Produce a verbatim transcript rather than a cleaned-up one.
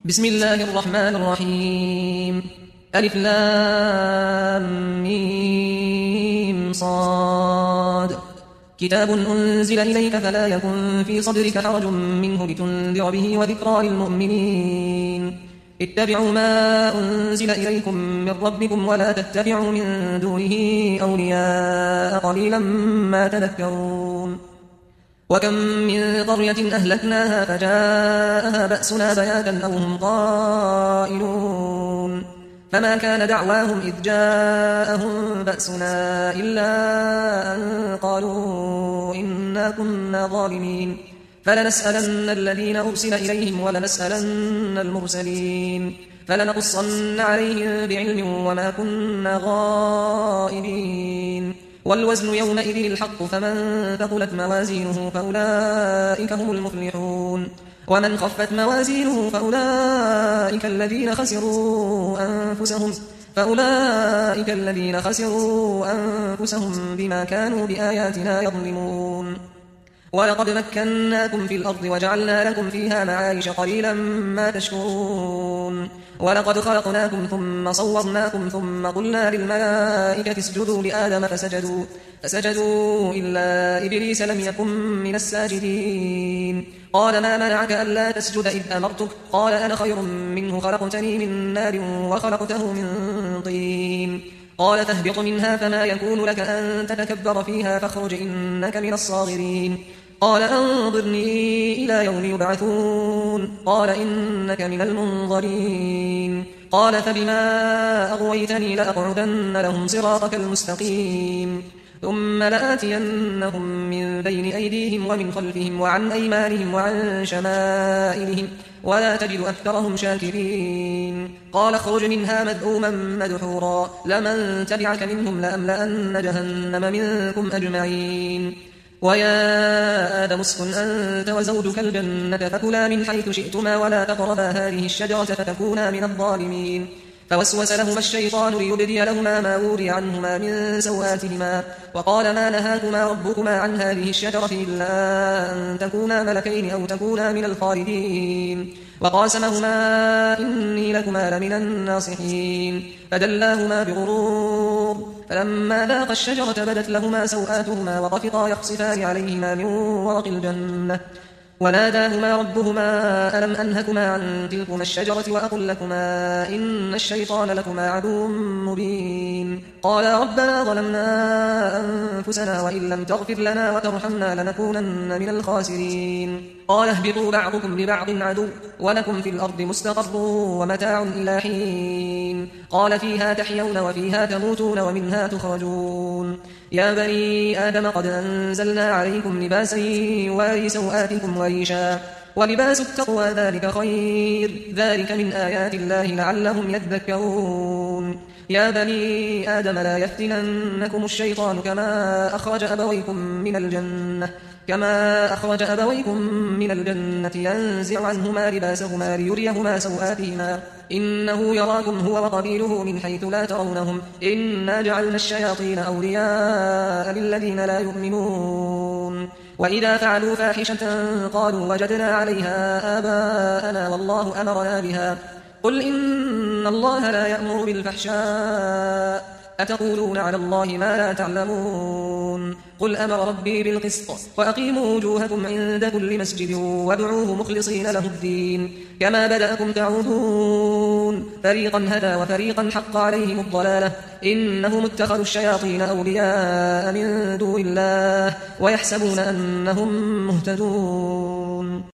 بسم الله الرحمن الرحيم. ألف لام ميم صاد. كتاب أنزل إليك فلا يكن في صدرك حرج منه لتنذر به وذكرى للمؤمنين. اتبعوا ما أنزل إليكم من ربكم ولا تتبعوا من دونه أولياء قليلا ما تذكرون. وكم من قرية أهلكناها فجاءها بأسنا بياتا أو هم قائلون فما كان دعواهم إذ جاءهم بأسنا إلا أن قالوا إنا كنا ظالمين فلنسألن الذين أرسل إليهم ولنسألن المرسلين فلنقصن عليهم بعلم وما كنا غائبين. والوزن يومئذ الحق فمن ثقلت موازينه فأولئك هم المفلحون ومن خفت موازينه فأولئك الذين خسروا أنفسهم فأولئك الذين خسروا أنفسهم بما كانوا بآياتنا يظلمون. ولقد مكناكم في الأرض وجعلنا لكم فيها معايش قليلا ما تشكرون. ولقد خلقناكم ثم صورناكم ثم قلنا للملائكة اسجدوا لآدم فسجدوا, فسجدوا إلا إبليس لم يكن من الساجدين. قال ما منعك ألا تسجد إذ أمرتك؟ قال أنا خير منه خلقتني من نار وخلقته من طين. قال فاهبط منها فما يكون لك أن تتكبر فيها فاخرج إنك من الصاغرين. قال أنظرني إلى يوم يبعثون. قال إنك من المنظرين. قال فبما أغويتني لأقعدن لهم صراطك المستقيم ثم لآتينهم من بين أيديهم ومن خلفهم وعن أيمانهم وعن شمائلهم ولا تجد أكثرهم شاكرين. قال اخرج منها مذءوما مدحورا لمن تبعك منهم لأملأن جهنم منكم أجمعين. ويا آدم اسكن أنت وزوجك الجنة فكلا من حيث شئتما ولا تقربا هذه الشجرة فتكونا من الظالمين. فوسوس لهما الشيطان ليبدي لهما ما وري عنهما من سوآتهما وقال ما نهاكما ربكما عن هذه الشجرة إلا أن تكونا ملكين أو تكونا من الخالدين. وقاسمهما إني لكما لمن الناصحين فدلاهما بغرور فلما ذاقا الشجرة بدت لهما سوآتهما وطفقا يخصفان عليهما من ورق الجنة وناداهما ربهما ألم أنهكما عن تلكما الشجرة وأقل لكما إن الشيطان لكما عدو مبين. قالا ربنا ظلمنا أنفسنا وإن لم تغفر لنا وترحمنا لنكونن من الخاسرين. قال اهبطوا بعضكم لبعض عدو ولكم في الأرض مستقر ومتاع إلى حين. قال فيها تحيون وفيها تموتون ومنها تخرجون. يا بني آدم قد أنزلنا عليكم لباسا يواري سوآتكم وريشا ولباس التقوى ذلك خير ذلك من آيات الله لعلهم يذكرون. يا بني آدم لا يفتننكم الشيطان كما أخرج أبويكم من الجنة كما أخرج أبويكم من الجنة ينزع عنهما لباسهما ليريهما سوآتهما إنه يراكم هو وقبيله من حيث لا ترونهم إنا جعلنا الشياطين أولياء للذين لا يؤمنون. وإذا فعلوا فاحشة قالوا وجدنا عليها آباءنا والله أمرنا بها قل إن الله لا يأمر بالفحشاء أتقولون على الله ما لا تعلمون. قل أمر ربي بالقسط وأقيموا وجوهكم عند كل مسجد وادعوه مخلصين له الدين كما بدأكم تعودون فريقا هدى وفريقا حق عليهم الضلالة إنهم اتخذوا الشياطين أولياء من دون الله ويحسبون أنهم مهتدون.